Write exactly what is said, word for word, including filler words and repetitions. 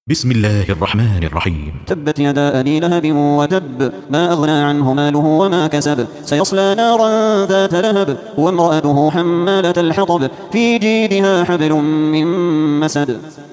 بسم الله الرحمن الرحيم. تبت يدا أبي لهب وتب، ما أغنى عنه ماله وما كسب، سيصلى نارا ذات لهب وامرأته حمالة الحطب، في جيدها حبل من مسد.